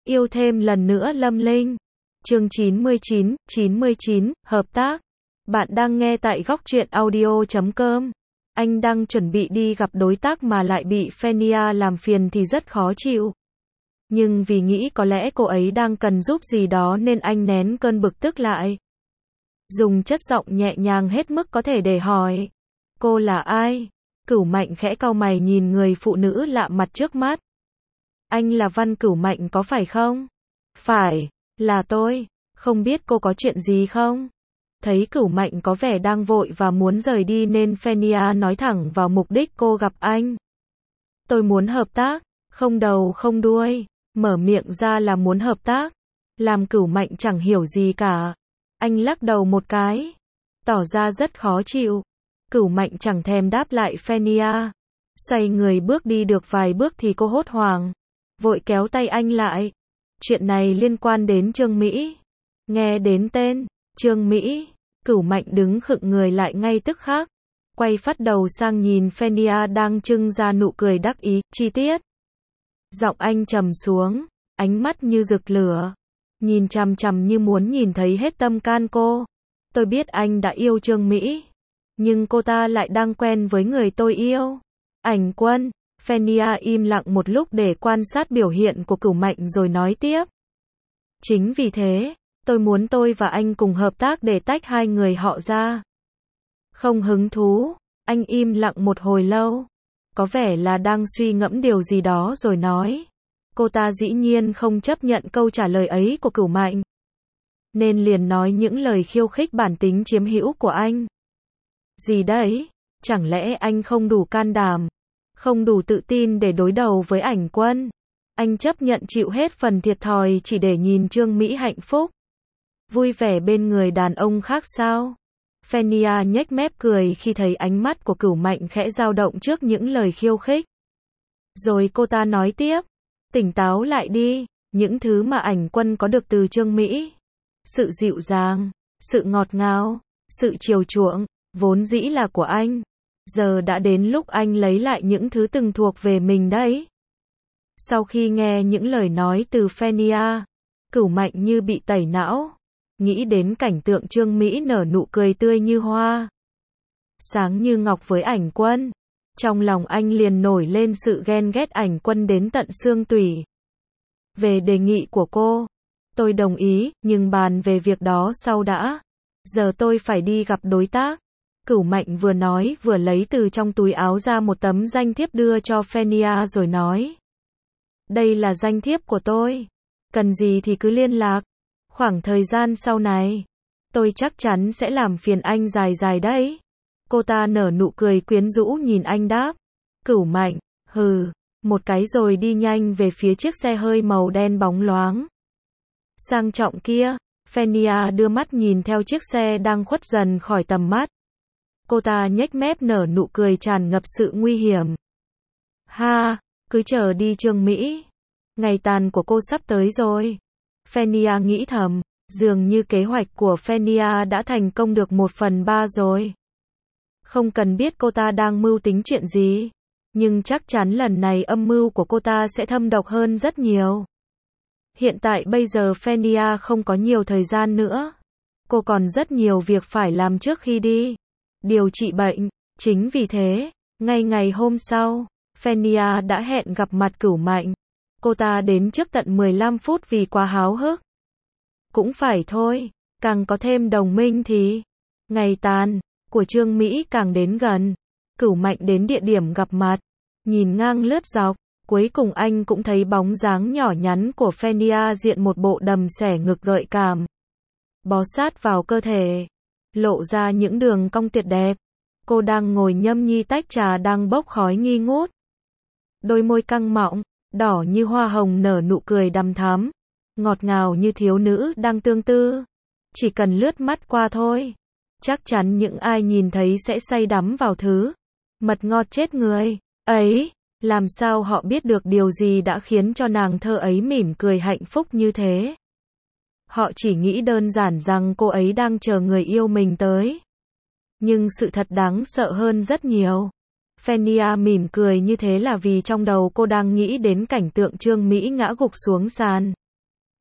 yêu thêm lần nữa Lâm Linh. Chương 99, hợp tác. Bạn đang nghe tại góc truyện audio.com. Anh đang chuẩn bị đi gặp đối tác mà lại bị Fenia làm phiền thì rất khó chịu. Nhưng vì nghĩ có lẽ cô ấy đang cần giúp gì đó nên anh nén cơn bực tức lại. Dùng chất giọng nhẹ nhàng hết mức có thể để hỏi. Cô là ai? Cửu Mạnh khẽ cau mày nhìn người phụ nữ lạ mặt trước mắt. Anh là Văn Cửu Mạnh có phải không? Phải, là tôi. Không biết cô có chuyện gì không? Thấy Cửu Mạnh có vẻ đang vội và muốn rời đi nên Fenia nói thẳng vào mục đích cô gặp anh. Tôi muốn hợp tác, không đầu không đuôi, mở miệng ra là muốn hợp tác. Làm Cửu Mạnh chẳng hiểu gì cả. Anh lắc đầu một cái, tỏ ra rất khó chịu. Cửu Mạnh chẳng thèm đáp lại Fenia. Xoay người bước đi được vài bước thì cô hốt hoảng, vội kéo tay anh lại. Chuyện này liên quan đến Trương Mỹ. Nghe đến tên Trương Mỹ, Cửu Mạnh đứng khựng người lại ngay tức khắc, quay phát đầu sang nhìn Fenia đang trưng ra nụ cười đắc ý. Chi tiết. Giọng anh trầm xuống, ánh mắt như rực lửa, nhìn chằm chằm như muốn nhìn thấy hết tâm can cô. Tôi biết anh đã yêu Trương Mỹ, nhưng cô ta lại đang quen với người tôi yêu. Ảnh Quân. Fenia im lặng một lúc để quan sát biểu hiện của Cửu Mạnh rồi nói tiếp. Chính vì thế, tôi muốn tôi và anh cùng hợp tác để tách hai người họ ra. Không hứng thú, anh im lặng một hồi lâu, có vẻ là đang suy ngẫm điều gì đó rồi nói. Cô ta dĩ nhiên không chấp nhận câu trả lời ấy của Cửu Mạnh, nên liền nói những lời khiêu khích bản tính chiếm hữu của anh. Gì đấy? Chẳng lẽ anh không đủ can đảm, không đủ tự tin để đối đầu với Ảnh Quân? Anh chấp nhận chịu hết phần thiệt thòi chỉ để nhìn Trương Mỹ hạnh phúc, vui vẻ bên người đàn ông khác sao? Fenia nhếch mép cười khi thấy ánh mắt của Cửu Mạnh khẽ dao động trước những lời khiêu khích. Rồi cô ta nói tiếp, tỉnh táo lại đi, những thứ mà Ảnh Quân có được từ Trương Mỹ, sự dịu dàng, sự ngọt ngào, sự chiều chuộng, vốn dĩ là của anh. Giờ đã đến lúc anh lấy lại những thứ từng thuộc về mình đấy. Sau khi nghe những lời nói từ Fenia, Cửu Mạnh như bị tẩy não, nghĩ đến cảnh tượng Trương Mỹ nở nụ cười tươi như hoa, sáng như ngọc với Ảnh Quân. Trong lòng anh liền nổi lên sự ghen ghét Ảnh Quân đến tận xương tủy. Về đề nghị của cô, tôi đồng ý, nhưng bàn về việc đó sau đã. Giờ tôi phải đi gặp đối tác. Cửu Mạnh vừa nói vừa lấy từ trong túi áo ra một tấm danh thiếp đưa cho Fenia rồi nói. Đây là danh thiếp của tôi. Cần gì thì cứ liên lạc. Khoảng thời gian sau này, tôi chắc chắn sẽ làm phiền anh dài dài đấy. Cô ta nở nụ cười quyến rũ nhìn anh đáp. Cửu Mạnh, hừ, một cái rồi đi nhanh về phía chiếc xe hơi màu đen bóng loáng sang trọng kia. Fenia đưa mắt nhìn theo chiếc xe đang khuất dần khỏi tầm mắt. Cô ta nhếch mép nở nụ cười tràn ngập sự nguy hiểm. Ha, cứ chờ đi Trương Mỹ. Ngày tàn của cô sắp tới rồi. Fenia nghĩ thầm, dường như kế hoạch của Fenia đã thành công được 1/3 rồi. Không cần biết cô ta đang mưu tính chuyện gì, nhưng chắc chắn lần này âm mưu của cô ta sẽ thâm độc hơn rất nhiều. Hiện tại bây giờ Fenia không có nhiều thời gian nữa. Cô còn rất nhiều việc phải làm trước khi đi điều trị bệnh. Chính vì thế, ngay ngày hôm sau, Fenia đã hẹn gặp mặt Cửu Mạnh. Cô ta đến trước tận 15 phút vì quá háo hức. Cũng phải thôi, càng có thêm đồng minh thì ngày tàn của Trương Mỹ càng đến gần. Cửu Mạnh đến địa điểm gặp mặt, nhìn ngang lướt dọc, cuối cùng anh cũng thấy bóng dáng nhỏ nhắn của Fenia diện một bộ đầm xẻ ngực gợi cảm, bó sát vào cơ thể, lộ ra những đường cong tuyệt đẹp. Cô đang ngồi nhâm nhi tách trà đang bốc khói nghi ngút. Đôi môi căng mọng, đỏ như hoa hồng nở nụ cười đằm thắm, ngọt ngào như thiếu nữ đang tương tư. Chỉ cần lướt mắt qua thôi, chắc chắn những ai nhìn thấy sẽ say đắm vào thứ mật ngọt chết người ấy. Làm sao họ biết được điều gì đã khiến cho nàng thơ ấy mỉm cười hạnh phúc như thế? Họ chỉ nghĩ đơn giản rằng cô ấy đang chờ người yêu mình tới. Nhưng sự thật đáng sợ hơn rất nhiều. Fenia mỉm cười như thế là vì trong đầu cô đang nghĩ đến cảnh tượng Trương Mỹ ngã gục xuống sàn,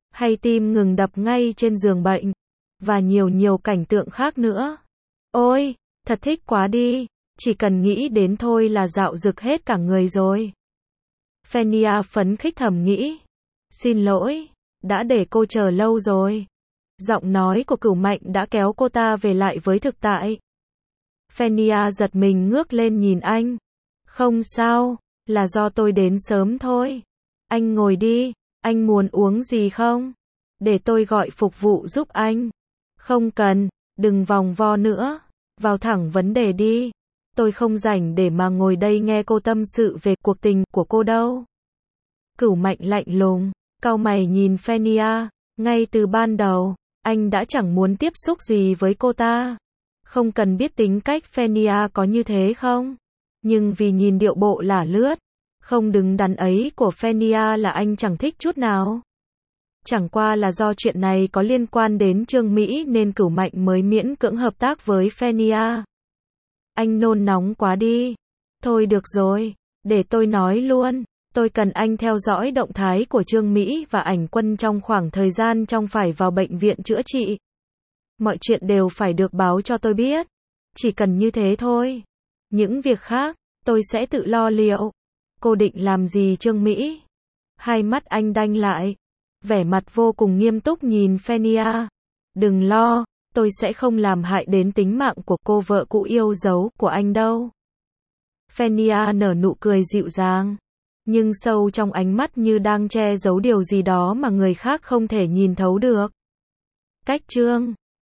hay tim ngừng đập ngay trên giường bệnh, và nhiều cảnh tượng khác nữa. Ôi, thật thích quá đi, chỉ cần nghĩ đến thôi là dạo rực hết cả người rồi. Fenia phấn khích thầm nghĩ. Xin lỗi, đã để cô chờ lâu rồi. Giọng nói của Cửu Mạnh đã kéo cô ta về lại với thực tại. Fenia giật mình ngước lên nhìn anh. Không sao, là do tôi đến sớm thôi. Anh ngồi đi, anh muốn uống gì không? Để tôi gọi phục vụ giúp anh. Không cần, đừng vòng vo nữa, vào thẳng vấn đề đi. Tôi không rảnh để mà ngồi đây nghe cô tâm sự về cuộc tình của cô đâu. Cửu Mạnh lạnh lùng, cau mày nhìn Fenia, ngay từ ban đầu, anh đã chẳng muốn tiếp xúc gì với cô ta. Không cần biết tính cách Fenia có như thế không? Nhưng vì nhìn điệu bộ lả lướt, không đứng đắn ấy của Fenia là anh chẳng thích chút nào. Chẳng qua là do chuyện này có liên quan đến Trương Mỹ nên Cửu Mạnh mới miễn cưỡng hợp tác với Fenia. Anh nôn nóng quá đi. Thôi được rồi, để tôi nói luôn. Tôi cần anh theo dõi động thái của Trương Mỹ và Ảnh Quân trong khoảng thời gian trong phải vào bệnh viện chữa trị. Mọi chuyện đều phải được báo cho tôi biết. Chỉ cần như thế thôi. Những việc khác, tôi sẽ tự lo liệu. Cô định làm gì Trương Mỹ? Hai mắt anh đanh lại. Vẻ mặt vô cùng nghiêm túc nhìn Fenia. Đừng lo, tôi sẽ không làm hại đến tính mạng của cô vợ cũ yêu dấu của anh đâu. Fenia nở nụ cười dịu dàng. Nhưng sâu trong ánh mắt như đang che giấu điều gì đó mà người khác không thể nhìn thấu được. Cách chương